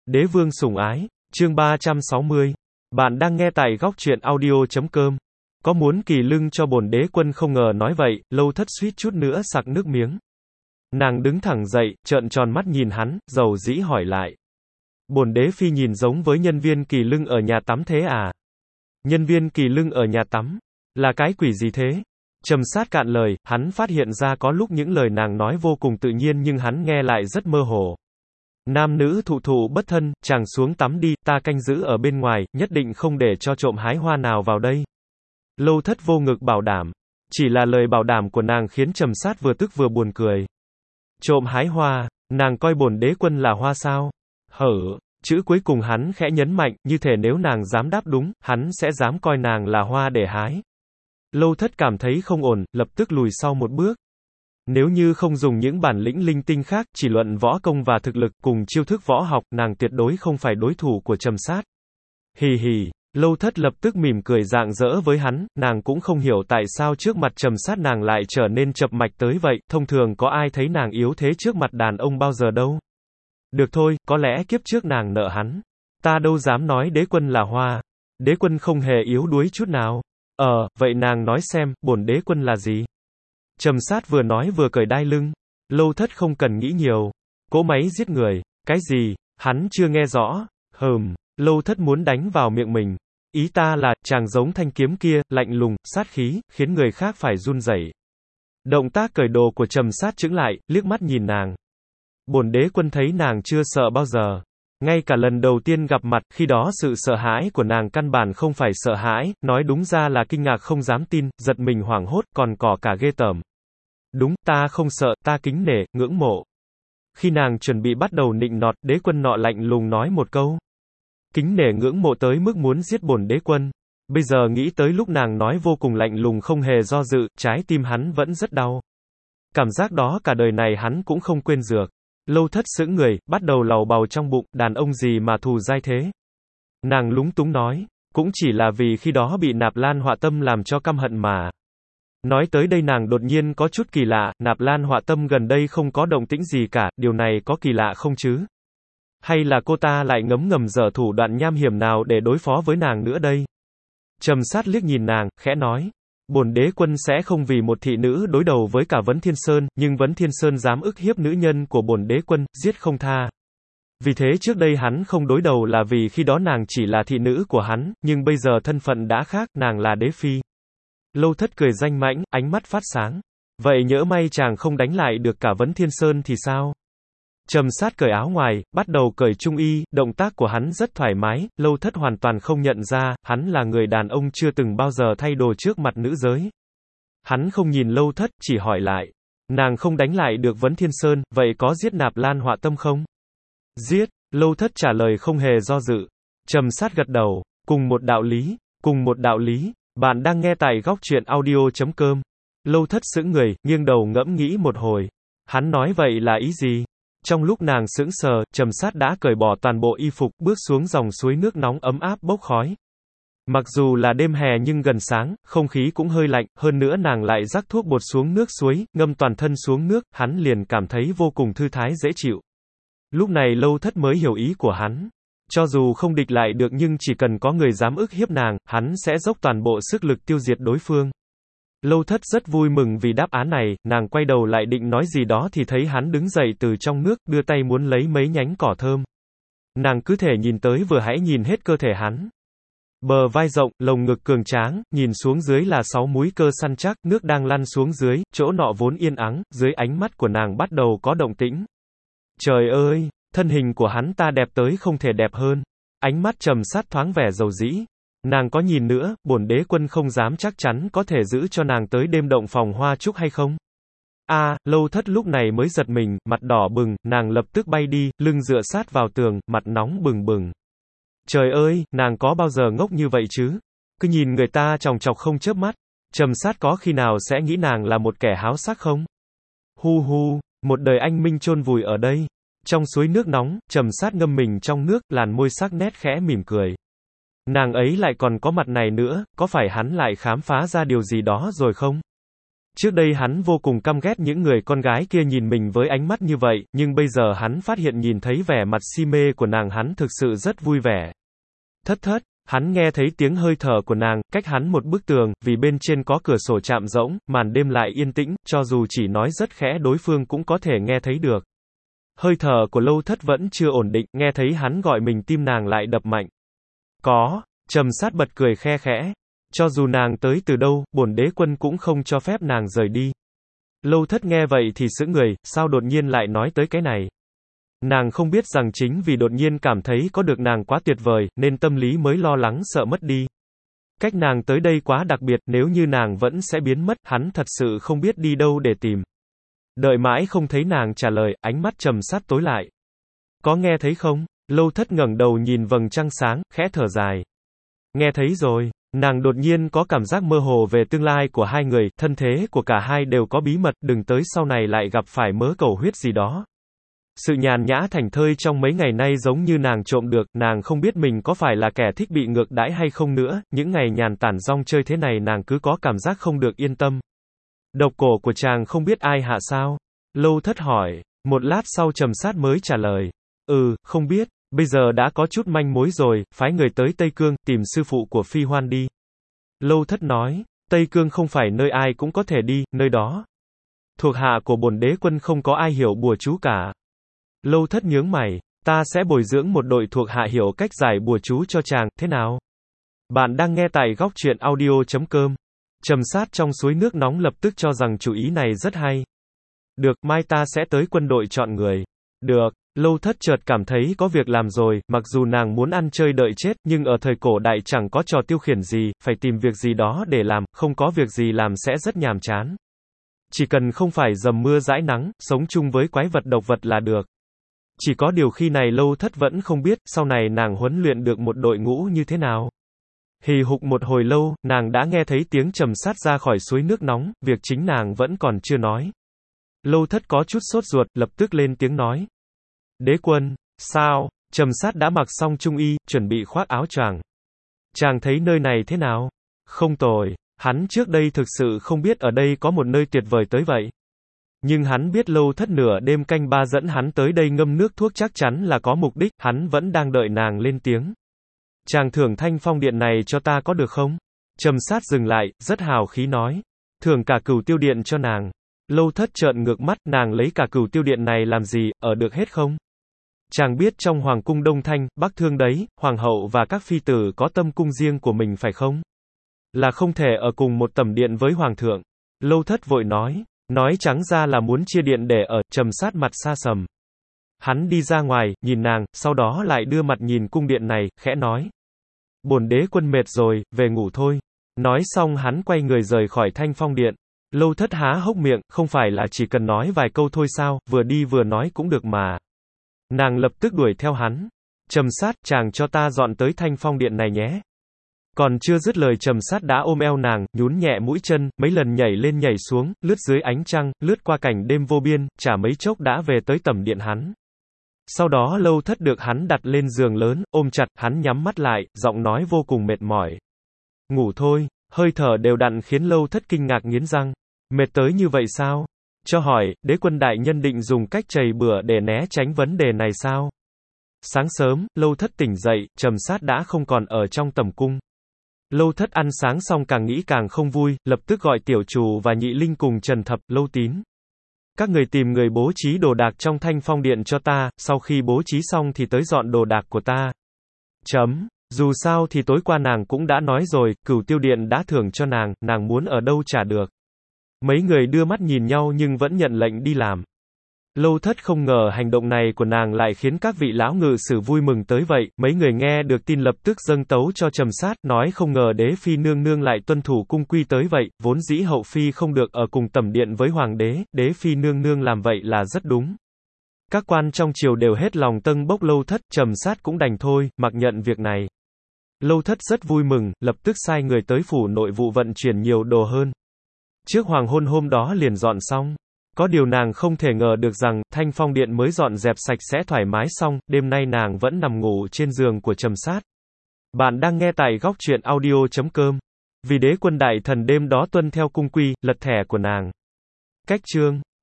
Đế vương sủng ái, chương 360. Bạn đang nghe tại góc truyện audio.com. Có muốn kỳ lưng cho bổn đế quân không ngờ nói vậy, Lâu Thất suýt chút nữa sặc nước miếng. Nàng đứng thẳng dậy, trợn tròn mắt nhìn hắn, dầu dĩ hỏi lại. Bổn đế phi nhìn giống với nhân viên kỳ lưng ở nhà tắm thế à? Nhân viên kỳ lưng ở nhà tắm? Là cái quỷ gì thế? Trầm Sát cạn lời, hắn phát hiện ra có lúc những lời nàng nói vô cùng tự nhiên nhưng hắn nghe lại rất mơ hồ. Nam nữ thụ thụ bất thân, chàng xuống tắm đi, ta canh giữ ở bên ngoài, nhất định không để cho trộm hái hoa nào vào đây. Lâu Thất vô ngực bảo đảm. Chỉ là lời bảo đảm của nàng khiến Trầm Sát vừa tức vừa buồn cười. Trộm hái hoa, nàng coi bổn đế quân là hoa sao? Chữ cuối cùng hắn khẽ nhấn mạnh, như thể nếu nàng dám đáp đúng, hắn sẽ dám coi nàng là hoa để hái. Lâu Thất cảm thấy không ổn, lập tức lùi sau một bước. Nếu như không dùng những bản lĩnh linh tinh khác, chỉ luận võ công và thực lực, cùng chiêu thức võ học, nàng tuyệt đối không phải đối thủ của Trầm Sát. Hì hì, Lâu Thất lập tức mỉm cười rạng rỡ với hắn, nàng cũng không hiểu tại sao trước mặt Trầm Sát nàng lại trở nên chập mạch tới vậy, thông thường có ai thấy nàng yếu thế trước mặt đàn ông bao giờ đâu. Được thôi, có lẽ kiếp trước nàng nợ hắn. Ta đâu dám nói đế quân là hoa. Đế quân không hề yếu đuối chút nào. Vậy nàng nói xem, bổn đế quân là gì? Trầm Sát vừa nói vừa cởi đai lưng. Lâu Thất không cần nghĩ nhiều. Cỗ máy giết người. Cái gì? Hắn chưa nghe rõ. Lâu Thất muốn đánh vào miệng mình. Ý ta là, chàng giống thanh kiếm kia, lạnh lùng, sát khí, khiến người khác phải run rẩy. Động tác cởi đồ của Trầm Sát chững lại, liếc mắt nhìn nàng. Bổn đế quân thấy nàng chưa sợ bao giờ. Ngay cả lần đầu tiên gặp mặt, khi đó sự sợ hãi của nàng căn bản không phải sợ hãi, nói đúng ra là kinh ngạc không dám tin, giật mình hoảng hốt, còn có cả ghê tởm. Đúng, ta không sợ, ta kính nể, ngưỡng mộ. Khi nàng chuẩn bị bắt đầu nịnh nọt, đế quân nọ lạnh lùng nói một câu. Kính nể ngưỡng mộ tới mức muốn giết bổn đế quân. Bây giờ nghĩ tới lúc nàng nói vô cùng lạnh lùng không hề do dự, trái tim hắn vẫn rất đau. Cảm giác đó cả đời này hắn cũng không quên được. Lâu Thất sững người, bắt đầu lầu bầu trong bụng, đàn ông gì mà thù dai thế. Nàng lúng túng nói, cũng chỉ là vì khi đó bị Nạp Lan Họa Tâm làm cho căm hận mà. Nói tới đây nàng đột nhiên có chút kỳ lạ, Nạp Lan Họa Tâm gần đây không có động tĩnh gì cả, điều này có kỳ lạ không chứ? Hay là cô ta lại ngấm ngầm dở thủ đoạn nham hiểm nào để đối phó với nàng nữa đây? Trầm Sát liếc nhìn nàng, khẽ nói. Bổn đế quân sẽ không vì một thị nữ đối đầu với cả Vấn Thiên Sơn, nhưng Vấn Thiên Sơn dám ức hiếp nữ nhân của bổn đế quân, giết không tha. Vì thế trước đây hắn không đối đầu là vì khi đó nàng chỉ là thị nữ của hắn, nhưng bây giờ thân phận đã khác, nàng là đế phi. Lâu Thất cười danh mãnh, ánh mắt phát sáng. Vậy nhỡ may chàng không đánh lại được cả Vấn Thiên Sơn thì sao? Trầm Sát cởi áo ngoài, bắt đầu cởi trung y, động tác của hắn rất thoải mái, Lâu Thất hoàn toàn không nhận ra, hắn là người đàn ông chưa từng bao giờ thay đồ trước mặt nữ giới. Hắn không nhìn Lâu Thất, chỉ hỏi lại. Nàng không đánh lại được Vấn Thiên Sơn, vậy có giết Nạp Lan Họa Tâm không? Giết, Lâu Thất trả lời không hề do dự. Trầm Sát gật đầu, cùng một đạo lý, bạn đang nghe tại góc truyện audio.com. Lâu Thất sững người, nghiêng đầu ngẫm nghĩ một hồi. Hắn nói vậy là ý gì? Trong lúc nàng sững sờ, Trầm Sát đã cởi bỏ toàn bộ y phục, bước xuống dòng suối nước nóng ấm áp bốc khói. Mặc dù là đêm hè nhưng gần sáng, không khí cũng hơi lạnh, hơn nữa nàng lại rắc thuốc bột xuống nước suối, ngâm toàn thân xuống nước, hắn liền cảm thấy vô cùng thư thái dễ chịu. Lúc này Lâu Thất mới hiểu ý của hắn. Cho dù không địch lại được nhưng chỉ cần có người dám ức hiếp nàng, hắn sẽ dốc toàn bộ sức lực tiêu diệt đối phương. Lâu Thất rất vui mừng vì đáp án này, nàng quay đầu lại định nói gì đó thì thấy hắn đứng dậy từ trong nước, đưa tay muốn lấy mấy nhánh cỏ thơm. Nàng cứ thể nhìn tới vừa hãy nhìn hết cơ thể hắn. Bờ vai rộng, lồng ngực cường tráng, nhìn xuống dưới là 6 múi cơ săn chắc, nước đang lăn xuống dưới, chỗ nọ vốn yên ắng, dưới ánh mắt của nàng bắt đầu có động tĩnh. Trời ơi, thân hình của hắn ta đẹp tới không thể đẹp hơn. Ánh mắt Trầm Sát thoáng vẻ dầu dĩ. Nàng có nhìn nữa, bổn đế quân không dám chắc chắn có thể giữ cho nàng tới đêm động phòng hoa trúc hay không? Lâu Thất lúc này mới giật mình, mặt đỏ bừng, nàng lập tức bay đi, lưng dựa sát vào tường, mặt nóng bừng bừng. Trời ơi, nàng có bao giờ ngốc như vậy chứ? Cứ nhìn người ta chòng chọc không chớp mắt. Trầm Sát có khi nào sẽ nghĩ nàng là một kẻ háo sắc không? Một đời anh minh chôn vùi ở đây. Trong suối nước nóng, Trầm Sát ngâm mình trong nước, làn môi sắc nét khẽ mỉm cười. Nàng ấy lại còn có mặt này nữa, có phải hắn lại khám phá ra điều gì đó rồi không? Trước đây hắn vô cùng căm ghét những người con gái kia nhìn mình với ánh mắt như vậy, nhưng bây giờ hắn phát hiện nhìn thấy vẻ mặt si mê của nàng hắn thực sự rất vui vẻ. Thất thất, hắn nghe thấy tiếng hơi thở của nàng, cách hắn một bức tường, vì bên trên có cửa sổ chạm rỗng, màn đêm lại yên tĩnh, cho dù chỉ nói rất khẽ đối phương cũng có thể nghe thấy được. Hơi thở của Lâu Thất vẫn chưa ổn định, nghe thấy hắn gọi mình tim nàng lại đập mạnh. Có, Trầm Sát bật cười khe khẽ. Cho dù nàng tới từ đâu, bổn đế quân cũng không cho phép nàng rời đi. Lâu Thất nghe vậy thì sững người, sao đột nhiên lại nói tới cái này. Nàng không biết rằng chính vì đột nhiên cảm thấy có được nàng quá tuyệt vời, nên tâm lý mới lo lắng sợ mất đi. Cách nàng tới đây quá đặc biệt, nếu như nàng vẫn sẽ biến mất, hắn thật sự không biết đi đâu để tìm. Đợi mãi không thấy nàng trả lời, ánh mắt Trầm Sát tối lại. Có nghe thấy không? Lâu Thất ngẩng đầu nhìn vầng trăng sáng, khẽ thở dài. Nghe thấy rồi. Nàng đột nhiên có cảm giác mơ hồ về tương lai của hai người, thân thế của cả hai đều có bí mật, đừng tới sau này lại gặp phải mớ cầu huyết gì đó. Sự nhàn nhã thảnh thơi trong mấy ngày nay giống như nàng trộm được, nàng không biết mình có phải là kẻ thích bị ngược đãi hay không nữa, những ngày nhàn tản rong chơi thế này nàng cứ có cảm giác không được yên tâm. Độc cổ của chàng không biết ai hạ sao? Lâu Thất hỏi, một lát sau Trầm Sát mới trả lời. Không biết. Bây giờ đã có chút manh mối rồi, phái người tới Tây Cương, tìm sư phụ của Phi Hoan đi. Lâu Thất nói, Tây Cương không phải nơi ai cũng có thể đi, nơi đó. Thuộc hạ của bổn đế quân không có ai hiểu bùa chú cả. Lâu Thất nhướng mày, ta sẽ bồi dưỡng một đội thuộc hạ hiểu cách giải bùa chú cho chàng, thế nào? Bạn đang nghe tại góc truyện audio.com. Trầm Sát trong suối nước nóng lập tức cho rằng chủ ý này rất hay. Được, mai ta sẽ tới quân đội chọn người. Được. Lâu Thất chợt cảm thấy có việc làm rồi, mặc dù nàng muốn ăn chơi đợi chết, nhưng ở thời cổ đại chẳng có trò tiêu khiển gì, phải tìm việc gì đó để làm, không có việc gì làm sẽ rất nhàm chán. Chỉ cần không phải dầm mưa dãi nắng, sống chung với quái vật độc vật là được. Chỉ có điều khi này Lâu Thất vẫn không biết, sau này nàng huấn luyện được một đội ngũ như thế nào. Hì hục một hồi lâu, nàng đã nghe thấy tiếng Trầm Sát ra khỏi suối nước nóng, việc chính nàng vẫn còn chưa nói. Lâu Thất có chút sốt ruột, lập tức lên tiếng nói. Đế quân, sao? Trầm Sát đã mặc xong trung y, chuẩn bị khoác áo choàng. Chàng thấy nơi này thế nào? Không tồi, hắn trước đây thực sự không biết ở đây có một nơi tuyệt vời tới vậy. Nhưng hắn biết Lâu Thất nửa đêm canh ba dẫn hắn tới đây ngâm nước thuốc chắc chắn là có mục đích, hắn vẫn đang đợi nàng lên tiếng. Chàng thưởng Thanh Phong Điện này cho ta có được không? Trầm Sát dừng lại, rất hào khí nói. Thưởng cả Cửu Tiêu Điện cho nàng. Lâu Thất trợn ngược mắt, nàng lấy cả Cửu Tiêu Điện này làm gì, ở được hết không? Chàng biết trong Hoàng cung Đông Thanh, Bắc Thương đấy, Hoàng hậu và các phi tử có tâm cung riêng của mình phải không? Là không thể ở cùng một tẩm điện với Hoàng thượng. Lâu Thất vội nói trắng ra là muốn chia điện để ở. Trầm Sát mặt xa sầm. Hắn đi ra ngoài, nhìn nàng, sau đó lại đưa mặt nhìn cung điện này, khẽ nói. Bổn đế quân mệt rồi, về ngủ thôi. Nói xong hắn quay người rời khỏi Thanh Phong Điện. Lâu Thất há hốc miệng, không phải là chỉ cần nói vài câu thôi sao, vừa đi vừa nói cũng được mà. Nàng lập tức đuổi theo hắn. Trầm Sát, chàng cho ta dọn tới Thanh Phong Điện này nhé. Còn chưa dứt lời Trầm Sát đã ôm eo nàng, nhún nhẹ mũi chân, mấy lần nhảy lên nhảy xuống, lướt dưới ánh trăng, lướt qua cảnh đêm vô biên, chả mấy chốc đã về tới tẩm điện hắn. Sau đó Lâu Thất được hắn đặt lên giường lớn, ôm chặt, hắn nhắm mắt lại, giọng nói vô cùng mệt mỏi. Ngủ thôi, hơi thở đều đặn khiến Lâu Thất kinh ngạc nghiến răng. Mệt tới như vậy sao? Cho hỏi, đế quân đại nhân định dùng cách chày bữa để né tránh vấn đề này sao? Sáng sớm, Lâu Thất tỉnh dậy, Trầm Sát đã không còn ở trong tẩm cung. Lâu Thất ăn sáng xong càng nghĩ càng không vui, lập tức gọi Tiểu Trù và Nhị Linh cùng Trần Thập, Lâu Tín. Các người tìm người bố trí đồ đạc trong Thanh Phong Điện cho ta, sau khi bố trí xong thì tới dọn đồ đạc của ta. Dù sao thì tối qua nàng cũng đã nói rồi, Cửu Tiêu Điện đã thưởng cho nàng muốn ở đâu trả được. Mấy người đưa mắt nhìn nhau nhưng vẫn nhận lệnh đi làm. Lâu Thất không ngờ hành động này của nàng lại khiến các vị lão ngự sử vui mừng tới vậy, mấy người nghe được tin lập tức dâng tấu cho Trầm Sát, nói không ngờ đế phi nương nương lại tuân thủ cung quy tới vậy, vốn dĩ hậu phi không được ở cùng tẩm điện với hoàng đế phi nương nương làm vậy là rất đúng. Các quan trong triều đều hết lòng tâng bốc Lâu Thất, Trầm Sát cũng đành thôi, mặc nhận việc này. Lâu Thất rất vui mừng, lập tức sai người tới phủ nội vụ vận chuyển nhiều đồ hơn. Trước hoàng hôn hôm đó liền dọn xong. Có điều nàng không thể ngờ được rằng, Thanh Phong Điện mới dọn dẹp sạch sẽ thoải mái xong, đêm nay nàng vẫn nằm ngủ trên giường của Trầm Sát. Bạn đang nghe tại góc truyện audio.com. Vì đế quân đại thần đêm đó tuân theo cung quy, lật thẻ của nàng. Cách chương